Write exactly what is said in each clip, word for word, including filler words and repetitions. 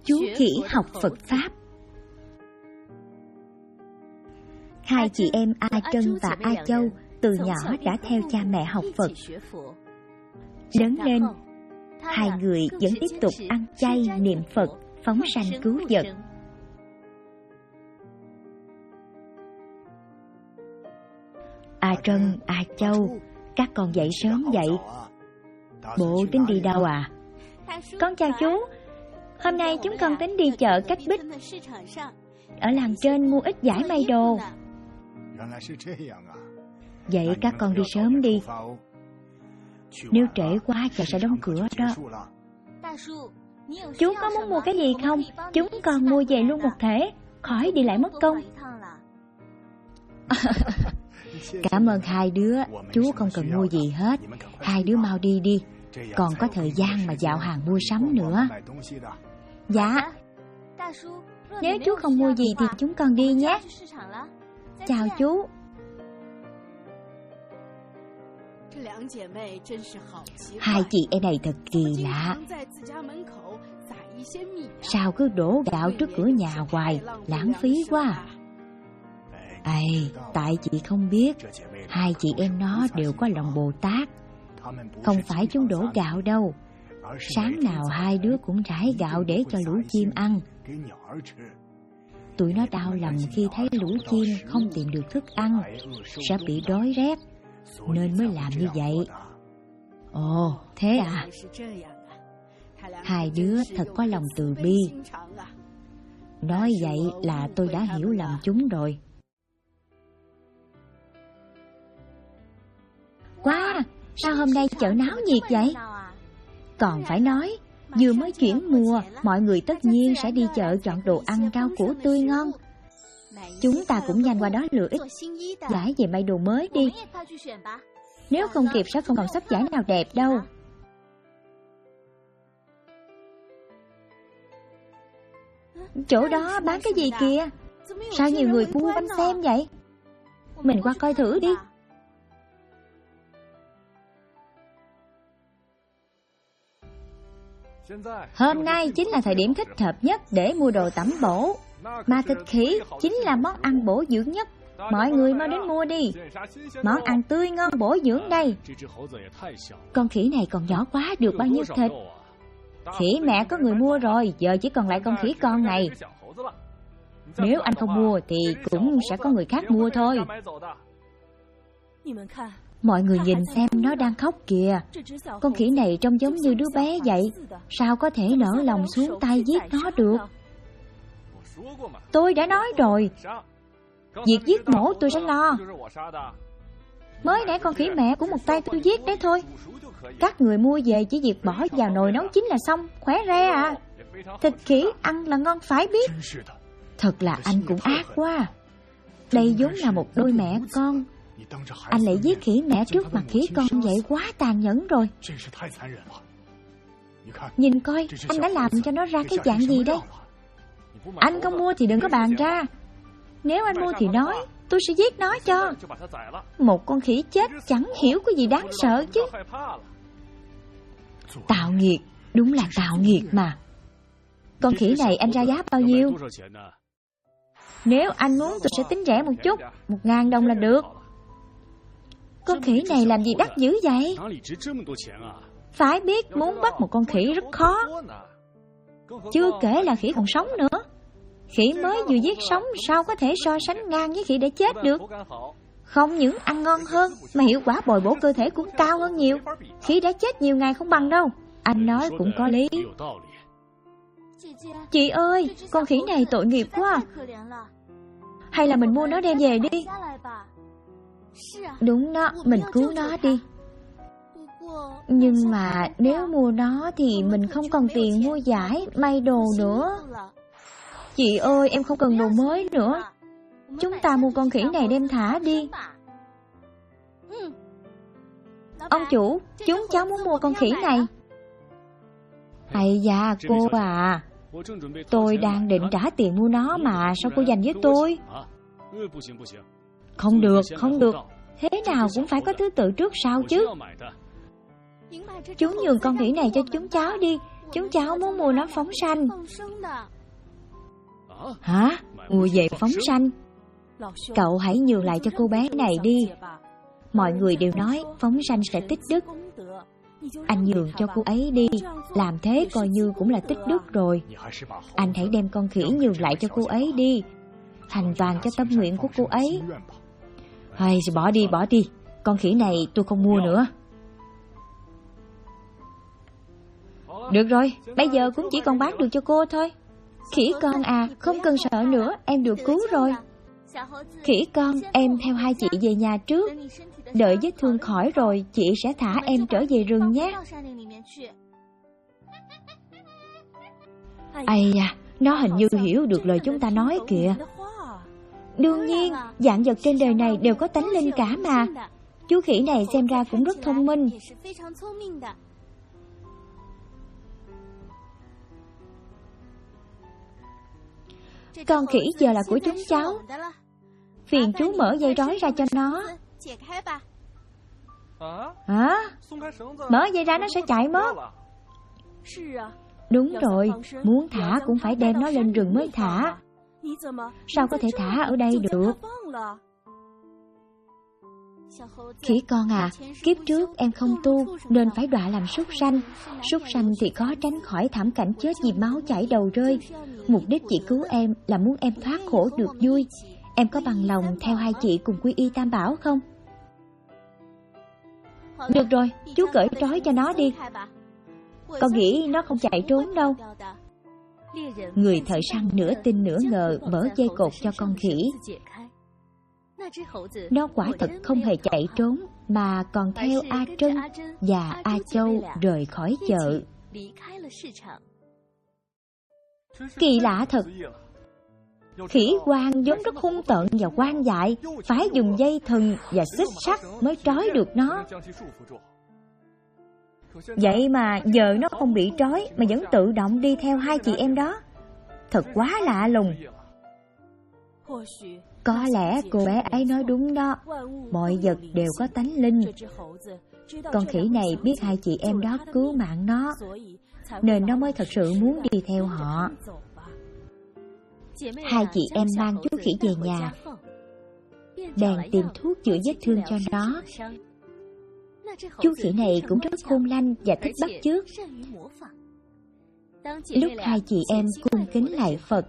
Chú khỉ học Phật Pháp. Hai chị em A Trân và A Châu từ nhỏ đã theo cha mẹ học Phật. Lớn lên, hai người vẫn tiếp tục ăn chay, niệm Phật, phóng sanh cứu vật. A Trân, A Châu, các con dậy sớm vậy. Bộ tính đi đâu à? Con chào chú. Hôm nay chúng con tính đi chợ Cách Bích, ở làng trên mua ít vải may đồ. Vậy các con đi sớm đi. Nếu trễ quá chợ sẽ đóng cửa đó. Chú có muốn mua cái gì không? Chúng con mua về luôn một thể, khỏi đi lại mất công. Cảm ơn hai đứa, chú không cần mua gì hết. Hai đứa mau đi đi, còn có thời gian mà dạo hàng mua sắm nữa. Dạ. Nếu chú không mua gì thì chúng con đi nhé. Chào chú. Hai chị em này thật kỳ lạ. Sao cứ đổ gạo trước cửa nhà hoài, lãng phí quá. Ây, tại chị không biết, hai chị em nó đều có lòng Bồ Tát. Không phải chúng đổ gạo đâu. Sáng nào hai đứa cũng rải gạo để cho lũ chim ăn. Tụi nó đau lòng khi thấy lũ chim không tìm được thức ăn, sẽ bị đói rét, nên mới làm như vậy. Ồ, thế à? Hai đứa thật có lòng từ bi. Nói vậy là tôi đã hiểu lầm chúng rồi. Quá, sao hôm nay chợ náo nhiệt vậy? Còn phải nói, vừa mới chuyển mùa, mọi người tất nhiên sẽ đi chợ chọn đồ ăn rau củ tươi ngon. Chúng ta cũng nhanh qua đó lựa ít vải về may đồ mới đi. Nếu không kịp sẽ không còn sắp vải nào đẹp đâu. Chỗ đó bán cái gì kìa? Sao nhiều người mua bánh xem vậy? Mình qua coi thử đi. Hôm nay chính là thời điểm thích hợp nhất để mua đồ tẩm bổ. Mà thịt khỉ chính là món ăn bổ dưỡng nhất. Mọi người mau đến mua đi. Món ăn tươi ngon bổ dưỡng đây. Con khỉ này còn nhỏ quá, được bao nhiêu thịt? Khỉ mẹ có người mua rồi, giờ chỉ còn lại con khỉ con này. Nếu anh không mua thì cũng sẽ có người khác mua thôi. Mọi người nhìn xem, nó đang khóc kìa. Con khỉ này trông giống như đứa bé vậy. Sao có thể nỡ lòng xuống tay giết nó được? Tôi đã nói rồi, việc giết mổ tôi sẽ lo. Mới nãy con khỉ mẹ của một tay tôi giết đấy thôi. Các người mua về chỉ việc bỏ vào nồi nấu chín là xong, khỏe re à. Thịt khỉ ăn là ngon phải biết. Thật là anh cũng ác quá. Đây vốn là một đôi mẹ con, anh lại giết khỉ mẹ trước mặt khỉ con, vậy quá tàn nhẫn rồi. Nhìn coi, anh đã làm cho nó ra cái dạng gì đây? Anh không mua thì đừng có bàn ra. Nếu anh mua thì nói, tôi sẽ giết nó cho. Một con khỉ chết chẳng hiểu có gì đáng sợ chứ. Tạo nghiệt, đúng là tạo nghiệt mà. Con khỉ này anh ra giá bao nhiêu? Nếu anh muốn tôi sẽ tính rẻ một chút, một ngàn đồng là được. Con khỉ này làm gì đắt dữ vậy? Phải biết muốn bắt một con khỉ rất khó. Chưa kể là khỉ còn sống nữa. Khỉ mới vừa giết sống sao có thể so sánh ngang với khỉ đã chết được. Không những ăn ngon hơn mà hiệu quả bồi bổ cơ thể cũng cao hơn nhiều. Khỉ đã chết nhiều ngày không bằng đâu. Anh nói cũng có lý. Chị ơi, con khỉ này tội nghiệp quá. Hay là mình mua nó đem về đi. Đúng đó, mình cứu nó đi. Nhưng mà nếu mua nó thì mình không còn tiền mua vải, may đồ nữa. Chị ơi, em không cần đồ mới nữa. Chúng ta mua con khỉ này đem thả đi. Ông chủ, chúng cháu muốn mua con khỉ này. Ây da, cô à, tôi đang định trả tiền mua nó mà, sao cô dành với tôi? Không được, không được. Thế nào cũng phải có thứ tự trước sau chứ. Chú nhường con khỉ này cho chúng cháu đi. Chúng cháu muốn mua nó phóng sanh. Hả? Mua về phóng sanh? Cậu hãy nhường lại cho cô bé này đi. Mọi người đều nói phóng sanh sẽ tích đức. Anh nhường cho cô ấy đi. Làm thế coi như cũng là tích đức rồi. Anh hãy đem con khỉ nhường lại cho cô ấy đi, thành toàn cho tâm nguyện của cô ấy. Hay, bỏ đi, bỏ đi. Con khỉ này tôi không mua nữa. Được rồi, bây giờ cũng chỉ còn bán được cho cô thôi. Khỉ con à, không cần sợ nữa, em được cứu rồi. Khỉ con, em theo hai chị về nhà trước. Đợi vết thương khỏi rồi, chị sẽ thả em trở về rừng nhé. Ây da, nó hình như hiểu được lời chúng ta nói kìa. Đương nhiên, vạn vật trên đời này đều có tánh linh cả mà. Chú khỉ này xem ra cũng rất thông minh. Con khỉ giờ là của chúng cháu. Phiền chú mở dây trói ra cho nó. Hả? Mở dây ra nó sẽ chạy mất. Đúng rồi, muốn thả cũng phải đem nó lên rừng mới thả. Sao có thể thả ở đây được? Khỉ con à, kiếp trước em không tu nên phải đọa làm súc sanh. Súc sanh thì khó tránh khỏi thảm cảnh chết vì máu chảy đầu rơi. Mục đích chị cứu em là muốn em thoát khổ được vui. Em có bằng lòng theo hai chị cùng quy y Tam Bảo không? Được rồi, chú cởi trói cho nó đi. Con nghĩ nó không chạy trốn đâu. Người thợ săn nửa tin nửa ngờ mở dây cột cho con khỉ. Nó quả thật không hề chạy trốn, mà còn theo A Trân và A Châu rời khỏi chợ. Kỳ lạ thật. Khỉ hoang vốn rất hung tợn và hoang dại, phải dùng dây thừng và xích sắt mới trói được nó. Vậy mà giờ nó không bị trói mà vẫn tự động đi theo hai chị em đó. Thật quá lạ lùng. Có lẽ cô bé ấy nói đúng đó. Mọi vật đều có tánh linh. Con khỉ này biết hai chị em đó cứu mạng nó, nên nó mới thật sự muốn đi theo họ. Hai chị em mang chú khỉ về nhà, bèn tìm thuốc chữa vết thương cho nó. Chú khỉ này cũng rất khôn lanh và thích bắt chước. Lúc hai chị em cung kính lạy Phật,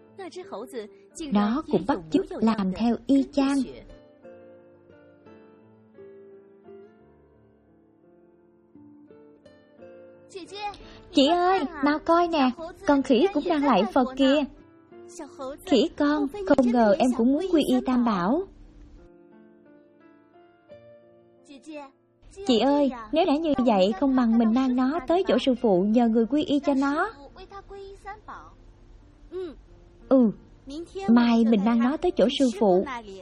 nó cũng bắt chước làm theo y chang. Chị ơi, mau coi nè, con khỉ cũng đang lạy Phật kìa. Khỉ con, không ngờ em cũng muốn quy y Tam Bảo. Chị ơi, nếu đã như vậy, không bằng mình mang nó tới chỗ sư phụ nhờ người quy y cho nó. Ừ, mai mình mang nó tới chỗ sư phụ.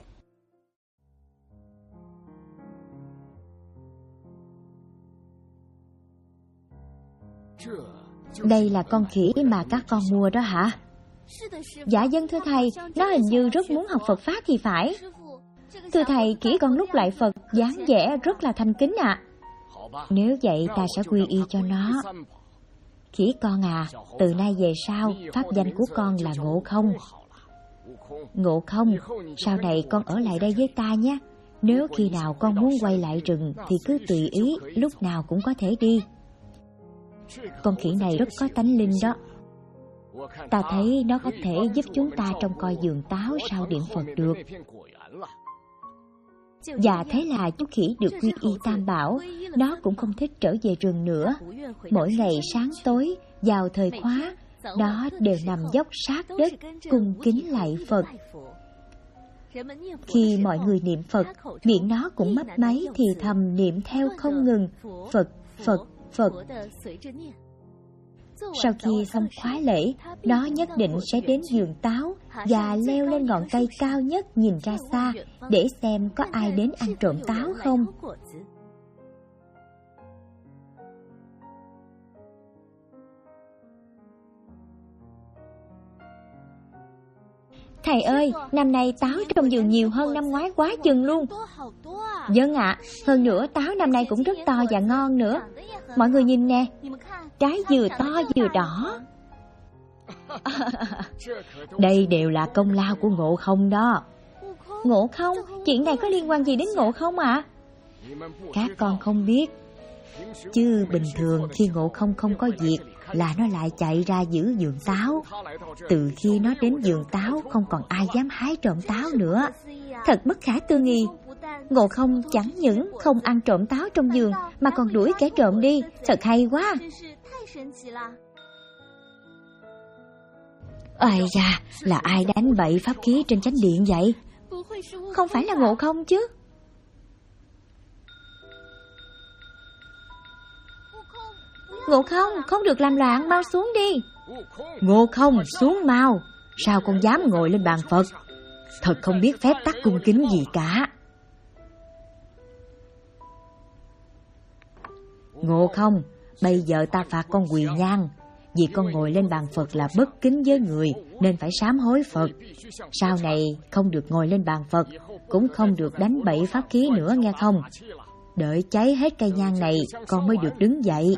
Đây là con khỉ mà các con mua đó hả? Dạ dân thưa thầy, nó hình như rất muốn học Phật Pháp thì phải. Thưa thầy, khỉ con lúc lại Phật dáng vẻ rất là thành kính ạ. À. Nếu vậy ta sẽ quy y cho nó. Khỉ con à, từ nay về sau pháp danh của con là Ngộ Không. Ngộ Không, sau này con ở lại đây với ta nhé. Nếu khi nào con muốn quay lại rừng thì cứ tùy ý, lúc nào cũng có thể đi. Con khỉ này rất có tánh linh đó. Ta thấy nó có thể giúp chúng ta trông coi vườn táo sau điện Phật được. Và thế là chú khỉ được quy y Tam Bảo. Nó cũng không thích trở về rừng nữa. Mỗi ngày sáng tối, vào thời khóa, nó đều nằm dốc sát đất, cung kính lạy Phật. Khi mọi người niệm Phật, miệng nó cũng mấp máy thì thầm niệm theo không ngừng: Phật, Phật, Phật. Sau khi xong khóa lễ, nó nhất định sẽ đến vườn táo và leo lên ngọn cây cao nhất nhìn ra xa để xem có ai đến ăn trộm táo không. Thầy ơi, năm nay táo trong vườn nhiều hơn năm ngoái quá chừng luôn. Vâng ạ, hơn nữa táo năm nay cũng rất to và ngon nữa. Mọi người nhìn nè, trái vừa to vừa đỏ. Đây đều là công lao của Ngộ Không đó. Ngộ Không? Chuyện này có liên quan gì đến Ngộ Không ạ? À? Các con không biết. Chứ bình thường khi Ngộ Không không có việc là nó lại chạy ra giữ vườn táo. Từ khi nó đến vườn táo không còn ai dám hái trộm táo nữa. Thật bất khả tư nghị. Ngộ Không chẳng những không ăn trộm táo trong vườn mà còn đuổi kẻ trộm đi. Thật hay quá. Ây da, là ai đánh bậy pháp khí trên chánh điện vậy? Không phải là Ngộ Không chứ? Ngộ Không, không được làm loạn, mau xuống đi. Ngộ Không, xuống mau. Sao con dám ngồi lên bàn Phật? Thật không biết phép tắc cung kính gì cả. Ngộ Không, bây giờ ta phạt con quỳ nhang. Vì con ngồi lên bàn Phật là bất kính với người, nên phải sám hối Phật. Sau này không được ngồi lên bàn Phật, cũng không được đánh bậy pháp khí nữa nghe không? Đợi cháy hết cây nhang này, con mới được đứng dậy.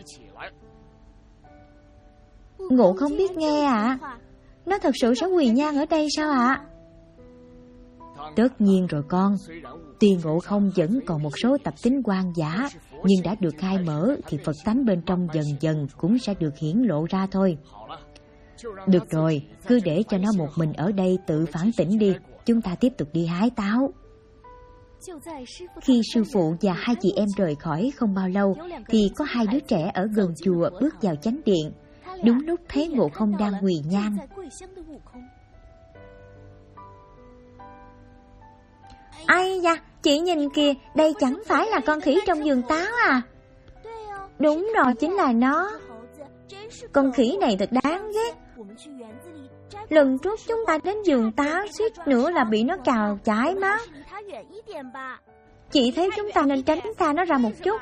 Ngộ Không biết nghe ạ. À? Nó thật sự sẽ quỳ nhang ở đây sao ạ? À? Tất nhiên rồi con. Tuy Ngộ Không vẫn còn một số tập tính hoang dã, nhưng đã được khai mở thì Phật tánh bên trong dần dần cũng sẽ được hiển lộ ra thôi. Được rồi, cứ để cho nó một mình ở đây tự phản tỉnh đi. Chúng ta tiếp tục đi hái táo. Khi sư phụ và hai chị em rời khỏi không bao lâu thì có hai đứa trẻ ở gần chùa bước vào chánh điện. Đúng lúc thấy Ngộ Không đang quỳ nhang. Ai da, chị nhìn kìa, đây chẳng phải là con khỉ trong vườn táo à? Đúng rồi, chính là nó. Con khỉ này thật đáng ghét. Lần trước chúng ta đến vườn táo suýt nữa là bị nó cào chảy máu. Chị thấy chúng ta nên tránh xa nó ra một chút.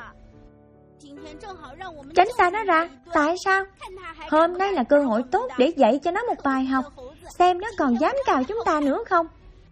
Tránh xa nó ra? Tại sao? Hôm nay là cơ hội tốt để dạy cho nó một bài học. Xem nó còn dám cào chúng ta nữa không.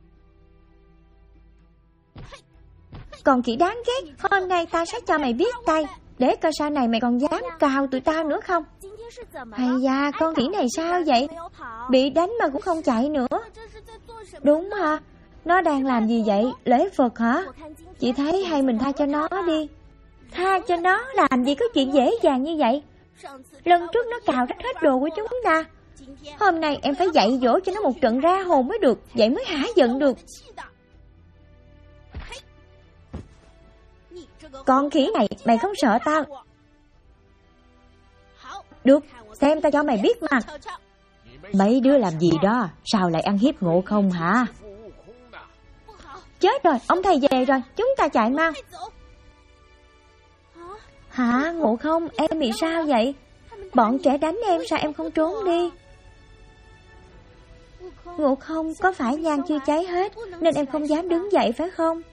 Còn khỉ đáng ghét, hôm nay ta sẽ cho mày biết tay, để coi sau này mày còn dám cào tụi ta nữa không. Hay da, con khỉ này sao vậy? Bị đánh mà cũng không chạy nữa. Đúng hả? Nó đang làm gì vậy? Lễ Phật hả? Chị thấy hay mình tha cho nó đi. Tha cho nó? Làm gì có chuyện dễ dàng như vậy? Lần trước nó cào rách hết đồ của chúng ta. Hôm nay em phải dạy dỗ cho nó một trận ra hồn mới được. Vậy mới hả giận được. Con khỉ này, mày không sợ tao? Được, xem tao cho mày biết mà. Mấy đứa làm gì đó? Sao lại ăn hiếp Ngộ Không hả? Chết rồi, ông thầy về rồi, chúng ta chạy mau. Hả, Ngộ Không, em bị sao vậy? Bọn trẻ đánh em, sao em không trốn đi? Ngộ Không, có phải nhang chưa cháy hết nên em không dám đứng dậy phải không?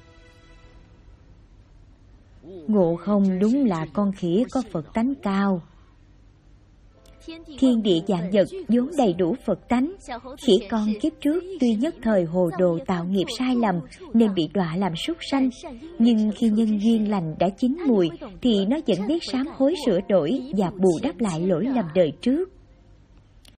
Ngộ Không đúng là con khỉ có Phật tánh cao. Thiên địa vạn vật vốn đầy đủ Phật tánh. Khỉ con kiếp trước tuy nhất thời hồ đồ tạo nghiệp sai lầm nên bị đọa làm súc sanh, nhưng khi nhân duyên lành đã chín mùi thì nó vẫn biết sám hối sửa đổi và bù đắp lại lỗi lầm đời trước.